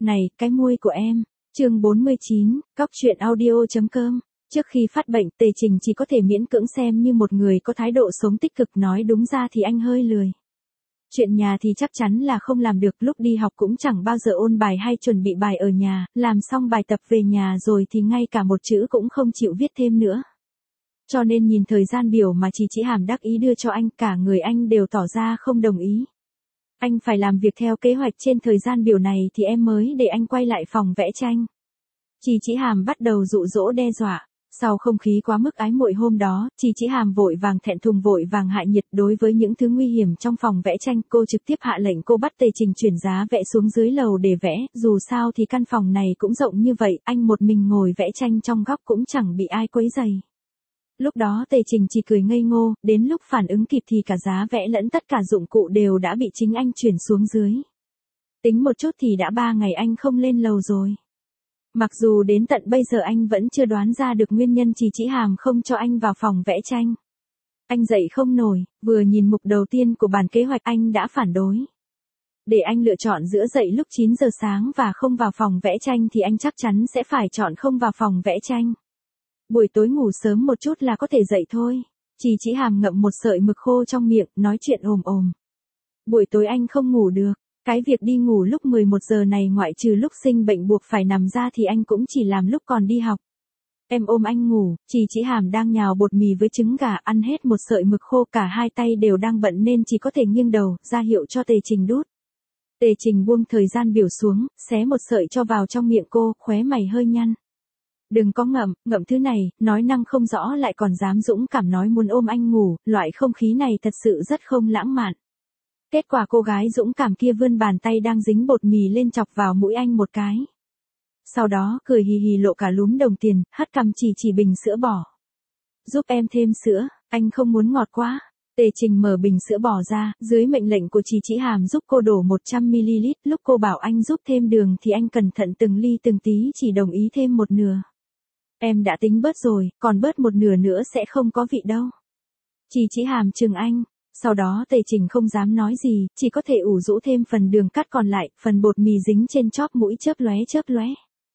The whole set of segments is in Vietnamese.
Này, cái môi của em. Chương 49, Cóc truyện audio.com. Trước khi phát bệnh, Tề Trình chỉ có thể miễn cưỡng xem như một người có thái độ sống tích cực, nói đúng ra thì anh hơi lười. Chuyện nhà thì chắc chắn là không làm được, lúc đi học cũng chẳng bao giờ ôn bài hay chuẩn bị bài ở nhà, làm xong bài tập về nhà rồi thì ngay cả một chữ cũng không chịu viết thêm nữa. Cho nên nhìn thời gian biểu mà chị Hàm đắc ý đưa cho anh, cả người anh đều tỏ ra không đồng ý. Anh phải làm việc theo kế hoạch trên thời gian biểu này thì em mới để anh quay lại phòng vẽ tranh. Chị Hàm bắt đầu dụ dỗ đe dọa. Sau không khí quá mức ái muội hôm đó, chị Hàm vội vàng thẹn thùng vội vàng hạ nhiệt đối với những thứ nguy hiểm trong phòng vẽ tranh. Cô trực tiếp hạ lệnh cô bắt Tề Trình chuyển giá vẽ xuống dưới lầu để vẽ, dù sao thì căn phòng này cũng rộng như vậy, anh một mình ngồi vẽ tranh trong góc cũng chẳng bị ai quấy rầy. Lúc đó Tề Trình chỉ cười ngây ngô, đến lúc phản ứng kịp thì cả giá vẽ lẫn tất cả dụng cụ đều đã bị chính anh chuyển xuống dưới. Tính một chút thì đã 3 ngày anh không lên lầu rồi. Mặc dù đến tận bây giờ anh vẫn chưa đoán ra được nguyên nhân chị Hàm không cho anh vào phòng vẽ tranh. Anh dậy không nổi, vừa nhìn mục đầu tiên của bản kế hoạch anh đã phản đối. Để anh lựa chọn giữa dậy lúc 9 giờ sáng và không vào phòng vẽ tranh thì anh chắc chắn sẽ phải chọn không vào phòng vẽ tranh. Buổi tối ngủ sớm một chút là có thể dậy thôi. Chị Hàm ngậm một sợi mực khô trong miệng, nói chuyện ồm ồm. Buổi tối anh không ngủ được. Cái việc đi ngủ lúc 11 giờ này ngoại trừ lúc sinh bệnh buộc phải nằm ra thì anh cũng chỉ làm lúc còn đi học. Em ôm anh ngủ, chị Hàm đang nhào bột mì với trứng gà, ăn hết một sợi mực khô, cả hai tay đều đang bận nên chỉ có thể nghiêng đầu, ra hiệu cho Tề Trình đút. Tề Trình buông thời gian biểu xuống, xé một sợi cho vào trong miệng cô, khóe mày hơi nhăn. Đừng có ngậm thứ này, nói năng không rõ lại còn dám dũng cảm nói muốn ôm anh ngủ, loại không khí này thật sự rất không lãng mạn. Kết quả cô gái dũng cảm kia vươn bàn tay đang dính bột mì lên chọc vào mũi anh một cái. Sau đó cười hì hì lộ cả lúm đồng tiền, hất cằm chỉ bình sữa bò. Giúp em thêm sữa, anh không muốn ngọt quá. Tề Trình mở bình sữa bò ra, dưới mệnh lệnh của chị Hàm giúp cô đổ 100ml, lúc cô bảo anh giúp thêm đường thì anh cẩn thận từng ly từng tí chỉ đồng ý thêm một nửa. Em đã tính bớt rồi, còn bớt một nửa nữa sẽ không có vị đâu. Chị Hàm chừng anh. Sau đó Tề Trình không dám nói gì, chỉ có thể ủ rũ thêm phần đường cắt còn lại, phần bột mì dính trên chóp mũi chớp lóe.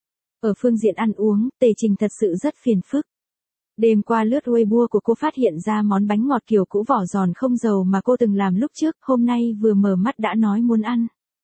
Ở phương diện ăn uống, Tề Trình thật sự rất phiền phức. Đêm qua lướt Weibo của cô phát hiện ra món bánh ngọt kiểu cũ vỏ giòn không dầu mà cô từng làm lúc trước, hôm nay vừa mở mắt đã nói muốn ăn.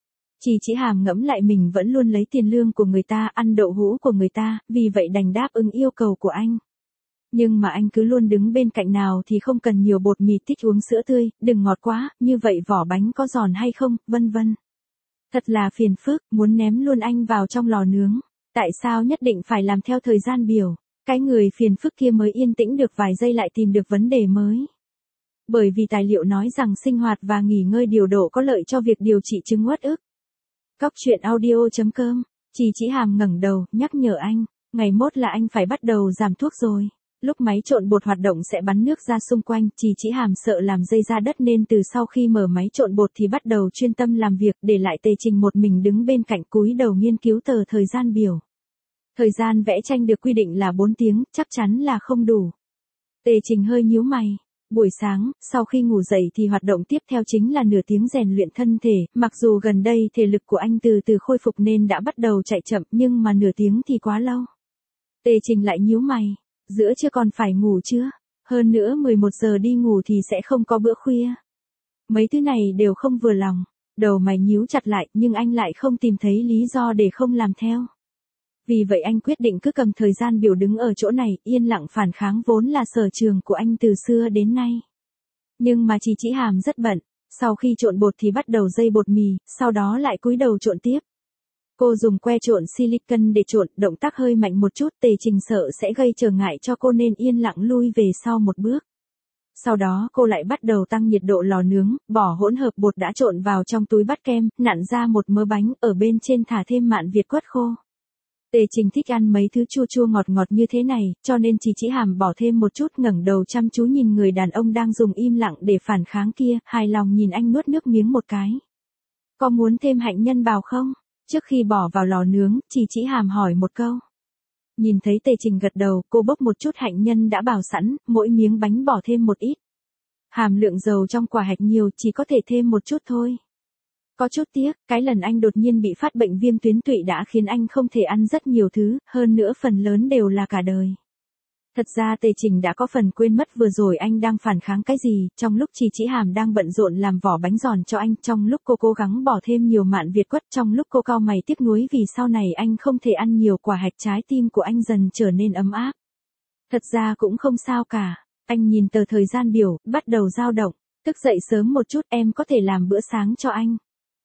Chị Hàm ngẫm lại mình vẫn luôn lấy tiền lương của người ta, ăn đậu hũ của người ta, vì vậy đành đáp ứng yêu cầu của anh. Nhưng mà anh cứ luôn đứng bên cạnh nào thì không cần nhiều bột mì, thích uống sữa tươi, đừng ngọt quá, như vậy vỏ bánh có giòn hay không, vân vân. Thật là phiền phức, muốn ném luôn anh vào trong lò nướng. Tại sao nhất định phải làm theo thời gian biểu? Cái người phiền phức kia mới yên tĩnh được vài giây lại tìm được vấn đề mới. Bởi vì tài liệu nói rằng sinh hoạt và nghỉ ngơi điều độ có lợi cho việc điều trị chứng uất ức. Cóc truyện audio.com. Chị Hàm ngẩng đầu, nhắc nhở anh, ngày mốt là anh phải bắt đầu giảm thuốc rồi. Lúc máy trộn bột hoạt động sẽ bắn nước ra xung quanh, chị Hàm sợ làm dây ra đất nên từ sau khi mở máy trộn bột thì bắt đầu chuyên tâm làm việc, để lại Tề Trình một mình đứng bên cạnh cúi đầu nghiên cứu tờ thời gian biểu. Thời gian vẽ tranh được quy định là 4 tiếng, chắc chắn là không đủ. Tề Trình hơi nhíu mày. Buổi sáng, sau khi ngủ dậy thì hoạt động tiếp theo chính là nửa tiếng rèn luyện thân thể, mặc dù gần đây thể lực của anh từ từ khôi phục nên đã bắt đầu chạy chậm, nhưng mà nửa tiếng thì quá lâu. Tề Trình lại nhíu mày. Giữa trưa còn phải ngủ chưa? Hơn nữa 11 giờ đi ngủ thì sẽ không có bữa khuya. Mấy thứ này đều không vừa lòng. Đầu mày nhíu chặt lại nhưng anh lại không tìm thấy lý do để không làm theo. Vì vậy anh quyết định cứ cầm thời gian biểu đứng ở chỗ này, yên lặng phản kháng vốn là sở trường của anh từ xưa đến nay. Nhưng mà chị Hàm rất bận. Sau khi trộn bột thì bắt đầu dây bột mì, sau đó lại cúi đầu trộn tiếp. Cô dùng que trộn silicon để trộn, động tác hơi mạnh một chút, Tề Trình sợ sẽ gây trở ngại cho cô nên yên lặng lui về sau một bước. Sau đó cô lại bắt đầu tăng nhiệt độ lò nướng, bỏ hỗn hợp bột đã trộn vào trong túi bắt kem, nặn ra một mớ bánh, ở bên trên thả thêm mạn Việt quất khô. Tề Trình thích ăn mấy thứ chua chua ngọt ngọt như thế này, cho nên chị Hàm bỏ thêm một chút, ngẩng đầu chăm chú nhìn người đàn ông đang dùng im lặng để phản kháng kia, hài lòng nhìn anh nuốt nước miếng một cái. Có muốn thêm hạnh nhân bào không? Trước khi bỏ vào lò nướng, chị Hàm hỏi một câu. Nhìn thấy Tề Trình gật đầu, cô bốc một chút hạnh nhân đã bào sẵn, mỗi miếng bánh bỏ thêm một ít. Hàm lượng dầu trong quả hạch nhiều, chỉ có thể thêm một chút thôi. Có chút tiếc, cái lần anh đột nhiên bị phát bệnh viêm tuyến tụy đã khiến anh không thể ăn rất nhiều thứ, hơn nữa phần lớn đều là cả đời. Thật ra Tề Trình đã có phần quên mất vừa rồi anh đang phản kháng cái gì, trong lúc Chỉ Hàm đang bận rộn làm vỏ bánh giòn cho anh, trong lúc cô cố gắng bỏ thêm nhiều mạn việt quất, trong lúc cô cau mày tiếc nuối vì sau này anh không thể ăn nhiều quả hạch, trái tim của anh dần trở nên ấm áp. Thật ra cũng không sao cả, anh nhìn tờ thời gian biểu, bắt đầu dao động, thức dậy sớm một chút em có thể làm bữa sáng cho anh.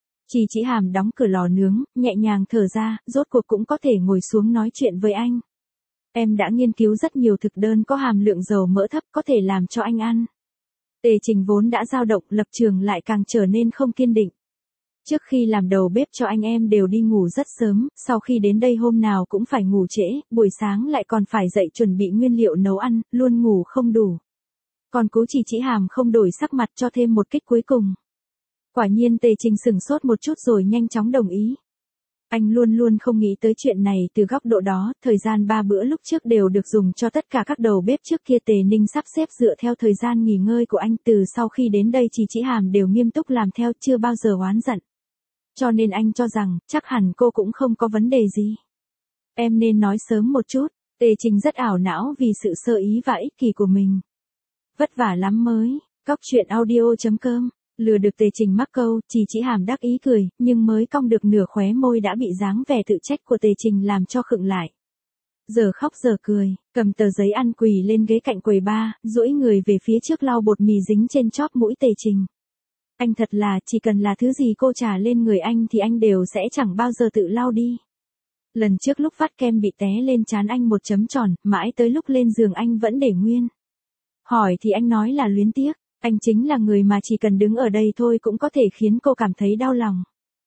Chỉ Hàm đóng cửa lò nướng, nhẹ nhàng thở ra, rốt cuộc cũng có thể ngồi xuống nói chuyện với anh. Em đã nghiên cứu rất nhiều thực đơn có hàm lượng dầu mỡ thấp có thể làm cho anh ăn. Tề Trình vốn đã dao động, lập trường lại càng trở nên không kiên định. Trước khi làm đầu bếp cho anh em đều đi ngủ rất sớm, sau khi đến đây hôm nào cũng phải ngủ trễ, buổi sáng lại còn phải dậy chuẩn bị nguyên liệu nấu ăn, luôn ngủ không đủ. Còn cố Chỉ Hàm không đổi sắc mặt cho thêm một kích cuối cùng. Quả nhiên Tề Trình sửng sốt một chút rồi nhanh chóng đồng ý. Anh luôn luôn không nghĩ tới chuyện này từ góc độ đó, thời gian 3 bữa lúc trước đều được dùng cho tất cả các đầu bếp trước kia Tề Ninh sắp xếp dựa theo thời gian nghỉ ngơi của anh, từ sau khi đến đây Chỉ Hàm đều nghiêm túc làm theo, chưa bao giờ oán giận. Cho nên anh cho rằng, chắc hẳn cô cũng không có vấn đề gì. Em nên nói sớm một chút, Tề Trình rất ảo não vì sự sơ ý và ích kỷ của mình. Vất vả lắm mới, cóc truyện audio.com. Lừa được Tề Trình mắc câu, Chỉ Hàm đắc ý cười, nhưng mới cong được nửa khóe môi đã bị dáng vẻ tự trách của Tề Trình làm cho khựng lại. Giờ khóc giờ cười, cầm tờ giấy ăn quỳ lên ghế cạnh quầy bar, duỗi người về phía trước lau bột mì dính trên chóp mũi Tề Trình. Anh thật là, chỉ cần là thứ gì cô trả lên người anh thì anh đều sẽ chẳng bao giờ tự lau đi. Lần trước lúc vắt kem bị té lên trán anh một chấm tròn, mãi tới lúc lên giường anh vẫn để nguyên. Hỏi thì anh nói là luyến tiếc. Anh chính là người mà chỉ cần đứng ở đây thôi cũng có thể khiến cô cảm thấy đau lòng.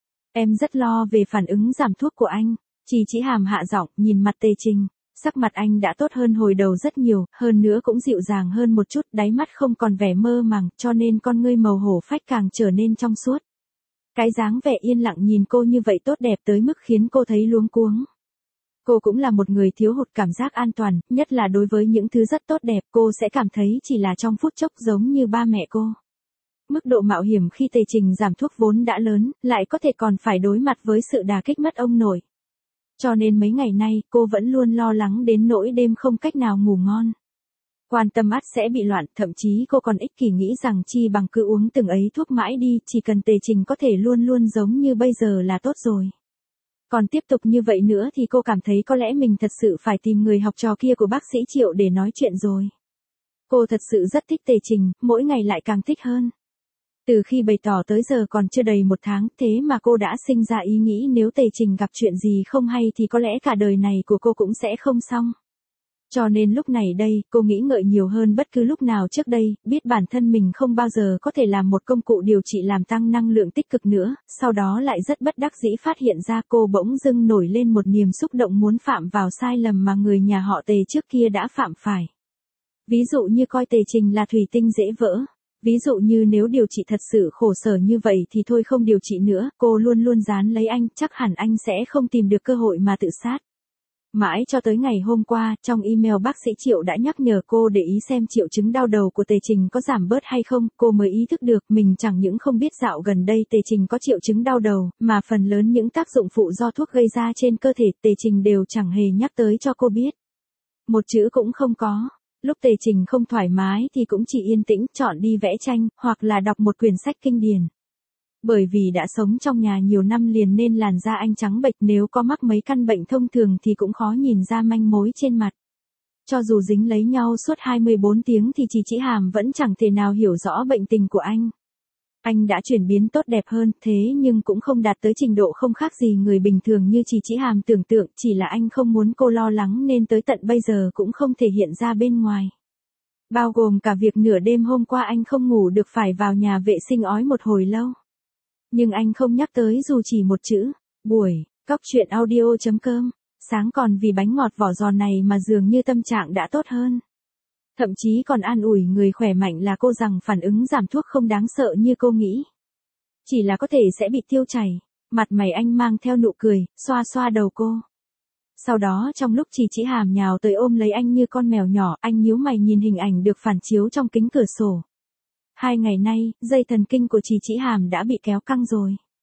Em rất lo về phản ứng giảm thuốc của anh. Chỉ Hàm hạ giọng, nhìn mặt Tề Trình. Sắc mặt anh đã tốt hơn hồi đầu rất nhiều, hơn nữa cũng dịu dàng hơn một chút, đáy mắt không còn vẻ mơ màng, cho nên con ngươi màu hổ phách càng trở nên trong suốt. Cái dáng vẻ yên lặng nhìn cô như vậy tốt đẹp tới mức khiến cô thấy luống cuống. Cô cũng là một người thiếu hụt cảm giác an toàn, nhất là đối với những thứ rất tốt đẹp, cô sẽ cảm thấy chỉ là trong phút chốc giống như ba mẹ cô. Mức độ mạo hiểm khi Tề Trình giảm thuốc vốn đã lớn, lại có thể còn phải đối mặt với sự đả kích mất ông nội. Cho nên mấy ngày nay, cô vẫn luôn lo lắng đến nỗi đêm không cách nào ngủ ngon. Quan tâm ắt sẽ bị loạn, thậm chí cô còn ích kỷ nghĩ rằng chi bằng cứ uống từng ấy thuốc mãi đi, chỉ cần Tề Trình có thể luôn luôn giống như bây giờ là tốt rồi. Còn tiếp tục như vậy nữa thì cô cảm thấy có lẽ mình thật sự phải tìm người học trò kia của bác sĩ Triệu để nói chuyện rồi. Cô thật sự rất thích Tề Trình, mỗi ngày lại càng thích hơn. Từ khi bày tỏ tới giờ còn chưa đầy 1 tháng, thế mà cô đã sinh ra ý nghĩ nếu Tề Trình gặp chuyện gì không hay thì có lẽ cả đời này của cô cũng sẽ không xong. Cho nên lúc này đây, cô nghĩ ngợi nhiều hơn bất cứ lúc nào trước đây, biết bản thân mình không bao giờ có thể làm một công cụ điều trị làm tăng năng lượng tích cực nữa, sau đó lại rất bất đắc dĩ phát hiện ra cô bỗng dưng nổi lên một niềm xúc động muốn phạm vào sai lầm mà người nhà họ Tề trước kia đã phạm phải. Ví dụ như coi Tề Trình là thủy tinh dễ vỡ. Ví dụ như nếu điều trị thật sự khổ sở như vậy thì thôi không điều trị nữa, cô luôn luôn dán lấy anh, chắc hẳn anh sẽ không tìm được cơ hội mà tự sát. Mãi cho tới ngày hôm qua, trong email bác sĩ Triệu đã nhắc nhở cô để ý xem triệu chứng đau đầu của Tề Trình có giảm bớt hay không, cô mới ý thức được mình chẳng những không biết dạo gần đây Tề Trình có triệu chứng đau đầu, mà phần lớn những tác dụng phụ do thuốc gây ra trên cơ thể Tề Trình đều chẳng hề nhắc tới cho cô biết. Một chữ cũng không có. Lúc Tề Trình không thoải mái thì cũng chỉ yên tĩnh chọn đi vẽ tranh, hoặc là đọc một quyển sách kinh điển. Bởi vì đã sống trong nhà nhiều năm liền nên làn da anh trắng bệch, nếu có mắc mấy căn bệnh thông thường thì cũng khó nhìn ra manh mối trên mặt. Cho dù dính lấy nhau suốt 24 tiếng thì Chỉ Hàm vẫn chẳng thể nào hiểu rõ bệnh tình của anh. Anh đã chuyển biến tốt đẹp hơn, thế nhưng cũng không đạt tới trình độ không khác gì người bình thường như Chỉ Hàm tưởng tượng, chỉ là anh không muốn cô lo lắng nên tới tận bây giờ cũng không thể hiện ra bên ngoài. Bao gồm cả việc nửa đêm hôm qua anh không ngủ được phải vào nhà vệ sinh ói một hồi lâu. Nhưng anh không nhắc tới dù chỉ một chữ. Buổi, cóc truyện audio.com, sáng còn vì bánh ngọt vỏ giòn này mà dường như tâm trạng đã tốt hơn. Thậm chí còn an ủi người khỏe mạnh là cô rằng phản ứng giảm thuốc không đáng sợ như cô nghĩ. Chỉ là có thể sẽ bị tiêu chảy. Mặt mày anh mang theo nụ cười, xoa xoa đầu cô. Sau đó trong lúc Chỉ Hàm nhào tới ôm lấy anh như con mèo nhỏ, anh nhíu mày nhìn hình ảnh được phản chiếu trong kính cửa sổ. 2 ngày nay, dây thần kinh của Chỉ Hàm đã bị kéo căng rồi.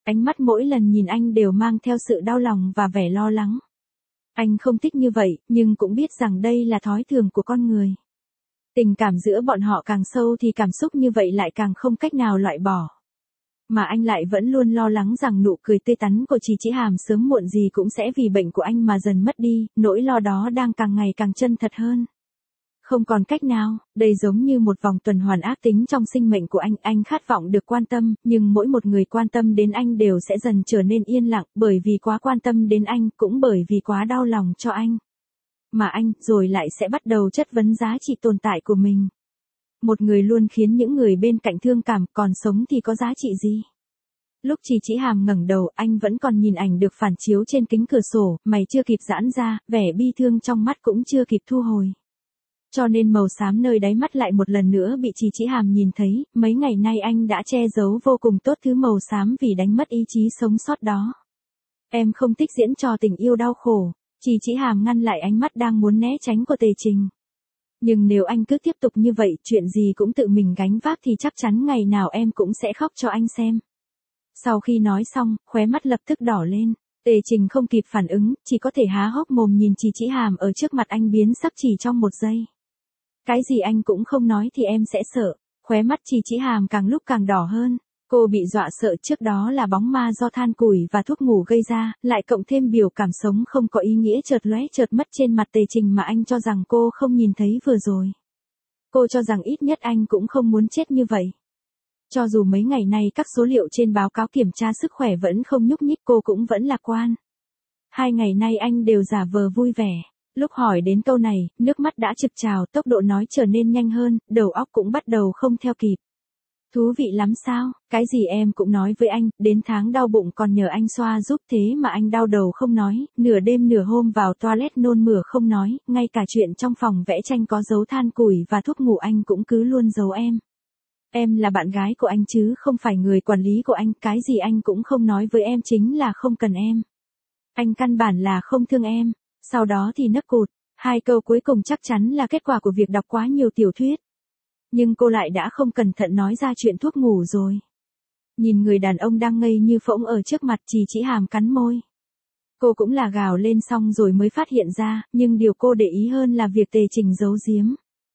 Ánh mắt mỗi lần nhìn anh đều mang theo sự đau lòng và vẻ lo lắng. Anh không thích như vậy, nhưng cũng biết rằng đây là thói thường của con người. Tình cảm giữa bọn họ càng sâu thì cảm xúc như vậy lại càng không cách nào loại bỏ. Mà anh lại vẫn luôn lo lắng rằng nụ cười tươi tắn của Chí Hàm sớm muộn gì cũng sẽ vì bệnh của anh mà dần mất đi, nỗi lo đó đang càng ngày càng chân thật hơn. Không còn cách nào, đây giống như một vòng tuần hoàn ác tính trong sinh mệnh của anh khát vọng được quan tâm, nhưng mỗi một người quan tâm đến anh đều sẽ dần trở nên yên lặng, bởi vì quá quan tâm đến anh, cũng bởi vì quá đau lòng cho anh. Mà anh, rồi lại sẽ bắt đầu chất vấn giá trị tồn tại của mình. Một người luôn khiến những người bên cạnh thương cảm, còn sống thì có giá trị gì? Lúc Chí Hàm ngẩng đầu, anh vẫn còn nhìn ảnh được phản chiếu trên kính cửa sổ, mày chưa kịp giãn ra, vẻ bi thương trong mắt cũng chưa kịp thu hồi. Cho nên màu xám nơi đáy mắt lại một lần nữa bị Chí Hàm nhìn thấy, mấy ngày nay anh đã che giấu vô cùng tốt thứ màu xám vì đánh mất ý chí sống sót đó. Em không thích diễn trò tình yêu đau khổ. Chí Hàm ngăn lại ánh mắt đang muốn né tránh của Tề Trình. Nhưng nếu anh cứ tiếp tục như vậy, chuyện gì cũng tự mình gánh vác thì chắc chắn ngày nào em cũng sẽ khóc cho anh xem. Sau khi nói xong, khóe mắt lập tức đỏ lên. Tề Trình không kịp phản ứng, chỉ có thể há hốc mồm nhìn Chí Hàm ở trước mặt anh biến sắc chỉ trong một giây. Cái gì anh cũng không nói thì em sẽ sợ. Khóe mắt Chí Hàm càng lúc càng đỏ hơn. Cô bị dọa sợ trước đó là bóng ma do than củi và thuốc ngủ gây ra, lại cộng thêm biểu cảm sống không có ý nghĩa chợt lóe chợt mất trên mặt Tề Trình mà anh cho rằng cô không nhìn thấy vừa rồi. Cô cho rằng ít nhất anh cũng không muốn chết như vậy. Cho dù mấy ngày nay các số liệu trên báo cáo kiểm tra sức khỏe vẫn không nhúc nhích, cô cũng vẫn lạc quan. 2 ngày nay anh đều giả vờ vui vẻ. Lúc hỏi đến câu này, nước mắt đã trực trào, tốc độ nói trở nên nhanh hơn, đầu óc cũng bắt đầu không theo kịp. Thú vị lắm sao, cái gì em cũng nói với anh, đến tháng đau bụng còn nhờ anh xoa giúp thế mà anh đau đầu không nói, nửa đêm nửa hôm vào toilet nôn mửa không nói, ngay cả chuyện trong phòng vẽ tranh có dấu than củi và thuốc ngủ anh cũng cứ luôn giấu em. Em là bạn gái của anh chứ không phải người quản lý của anh, cái gì anh cũng không nói với em chính là không cần em. Anh căn bản là không thương em, sau đó thì nấc cụt, 2 câu cuối cùng chắc chắn là kết quả của việc đọc quá nhiều tiểu thuyết. Nhưng cô lại đã không cẩn thận nói ra chuyện thuốc ngủ rồi. Nhìn người đàn ông đang ngây như phỗng ở trước mặt, Chí Hàm cắn môi. Cô cũng là gào lên xong rồi mới phát hiện ra, nhưng điều cô để ý hơn là việc Tề Trình giấu giếm.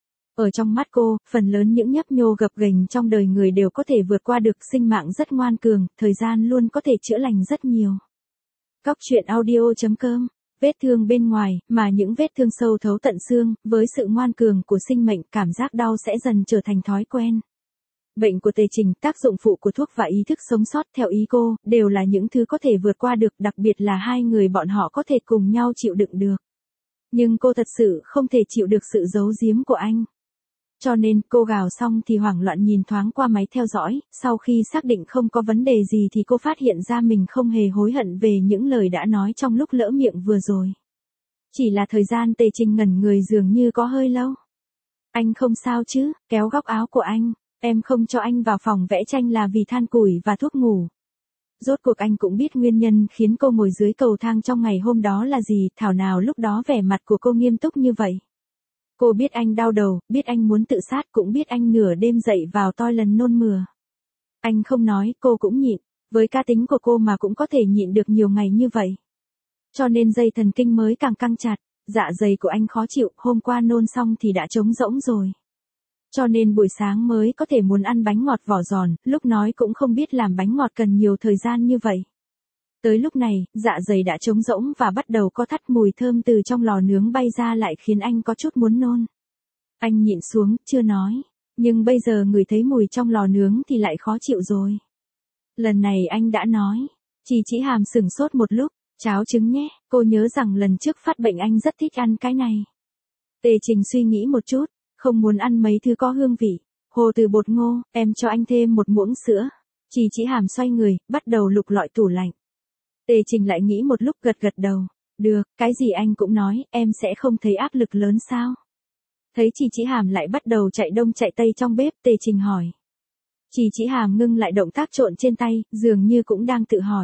Ở trong mắt cô, phần lớn những nhấp nhô gập ghềnh trong đời người đều có thể vượt qua được, sinh mạng rất ngoan cường, thời gian luôn có thể chữa lành rất nhiều. Cóc truyện audio.com. Vết thương bên ngoài, mà những vết thương sâu thấu tận xương, với sự ngoan cường của sinh mệnh, cảm giác đau sẽ dần trở thành thói quen. Bệnh của Tề Trình, tác dụng phụ của thuốc và ý thức sống sót theo ý cô, đều là những thứ có thể vượt qua được, đặc biệt là 2 người bọn họ có thể cùng nhau chịu đựng được. Nhưng cô thật sự không thể chịu được sự giấu giếm của anh. Cho nên, cô gào xong thì hoảng loạn nhìn thoáng qua máy theo dõi, sau khi xác định không có vấn đề gì thì cô phát hiện ra mình không hề hối hận về những lời đã nói trong lúc lỡ miệng vừa rồi. Chỉ là thời gian Tề Trình ngẩn người dường như có hơi lâu. Anh không sao chứ, kéo góc áo của anh, em không cho anh vào phòng vẽ tranh là vì than củi và thuốc ngủ. Rốt cuộc anh cũng biết nguyên nhân khiến cô ngồi dưới cầu thang trong ngày hôm đó là gì, thảo nào lúc đó vẻ mặt của cô nghiêm túc như vậy. Cô biết anh đau đầu, biết anh muốn tự sát, cũng biết anh nửa đêm dậy vào toi lần nôn mửa. Anh không nói, cô cũng nhịn, với cá tính của cô mà cũng có thể nhịn được nhiều ngày như vậy. Cho nên dây thần kinh mới càng căng chặt, dạ dày của anh khó chịu, hôm qua nôn xong thì đã trống rỗng rồi. Cho nên buổi sáng mới có thể muốn ăn bánh ngọt vỏ giòn, lúc nói cũng không biết làm bánh ngọt cần nhiều thời gian như vậy. Tới lúc này, dạ dày đã trống rỗng và bắt đầu có thắt, mùi thơm từ trong lò nướng bay ra lại khiến anh có chút muốn nôn. Anh nhịn xuống, chưa nói, nhưng bây giờ ngửi thấy mùi trong lò nướng thì lại khó chịu rồi. Lần này anh đã nói. Chí Hàm sửng sốt một lúc, cháo trứng nhé, cô nhớ rằng lần trước phát bệnh anh rất thích ăn cái này. Tề Trình suy nghĩ một chút, không muốn ăn mấy thứ có hương vị. Hồ từ bột ngô, em cho anh thêm một muỗng sữa. Chí Hàm xoay người, bắt đầu lục lọi tủ lạnh. Tề Trình lại nghĩ một lúc gật gật đầu. Được, cái gì anh cũng nói, em sẽ không thấy áp lực lớn sao? Thấy Chí Hàm lại bắt đầu chạy đông chạy tây trong bếp, Tề Trình hỏi. Chí Hàm ngưng lại động tác trộn trên tay, dường như cũng đang tự hỏi.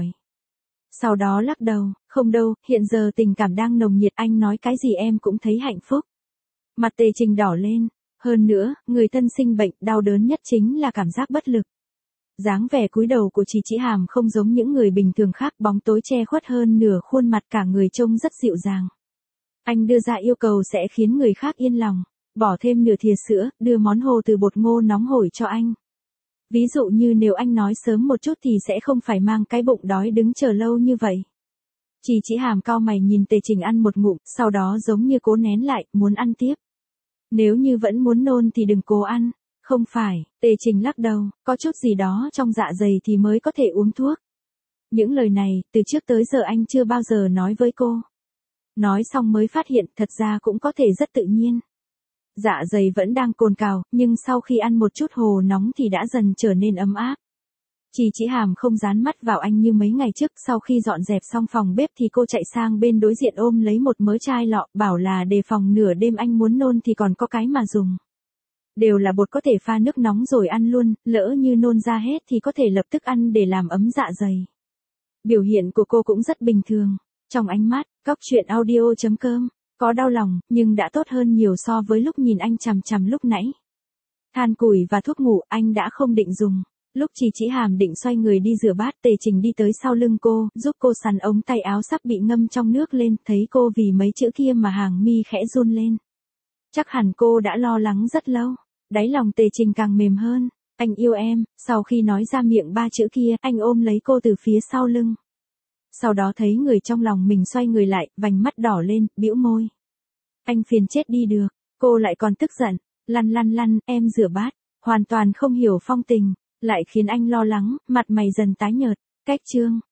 Sau đó lắc đầu, không đâu, hiện giờ tình cảm đang nồng nhiệt, anh nói cái gì em cũng thấy hạnh phúc. Mặt Tề Trình đỏ lên, hơn nữa, người thân sinh bệnh, đau đớn nhất chính là cảm giác bất lực. Dáng vẻ cúi đầu của Trì Chỉ Hàm không giống những người bình thường khác, bóng tối che khuất hơn nửa khuôn mặt, cả người trông rất dịu dàng. Anh đưa ra yêu cầu sẽ khiến người khác yên lòng, bỏ thêm nửa thìa sữa, đưa món hồ từ bột ngô nóng hổi cho anh. Ví dụ như nếu anh nói sớm một chút thì sẽ không phải mang cái bụng đói đứng chờ lâu như vậy. Trì Chỉ Hàm cau mày nhìn Tề Trình ăn một ngụm, sau đó giống như cố nén lại, muốn ăn tiếp. Nếu như vẫn muốn nôn thì đừng cố ăn. Không phải, Tề Trình lắc đầu, có chút gì đó trong dạ dày thì mới có thể uống thuốc. Những lời này, từ trước tới giờ anh chưa bao giờ nói với cô. Nói xong mới phát hiện thật ra cũng có thể rất tự nhiên. Dạ dày vẫn đang cồn cào, nhưng sau khi ăn một chút hồ nóng thì đã dần trở nên ấm áp. Trì Chỉ Hàm không dán mắt vào anh như mấy ngày trước, sau khi dọn dẹp xong phòng bếp thì cô chạy sang bên đối diện ôm lấy một mớ chai lọ, bảo là đề phòng nửa đêm anh muốn nôn thì còn có cái mà dùng. Đều là bột có thể pha nước nóng rồi ăn luôn, lỡ như nôn ra hết thì có thể lập tức ăn để làm ấm dạ dày. Biểu hiện của cô cũng rất bình thường. Trong ánh mắt, coctruyện.audio.com, có đau lòng, nhưng đã tốt hơn nhiều so với lúc nhìn anh chằm chằm lúc nãy. Than củi và thuốc ngủ anh đã không định dùng. Lúc Trì Chỉ Hàm định xoay người đi rửa bát, Tề Trình đi tới sau lưng cô, giúp cô sắn ống tay áo sắp bị ngâm trong nước lên, thấy cô vì mấy chữ kia mà hàng mi khẽ run lên. Chắc hẳn cô đã lo lắng rất lâu. Đáy lòng Tề Trình càng mềm hơn. Anh yêu em. Sau khi nói ra miệng ba chữ kia, anh ôm lấy cô từ phía sau lưng. Sau đó thấy người trong lòng mình xoay người lại, vành mắt đỏ lên, bĩu môi. Anh phiền chết đi được. Cô lại còn tức giận. Lăn lăn lăn, em rửa bát. Hoàn toàn không hiểu phong tình. Lại khiến anh lo lắng, mặt mày dần tái nhợt. Cách chương.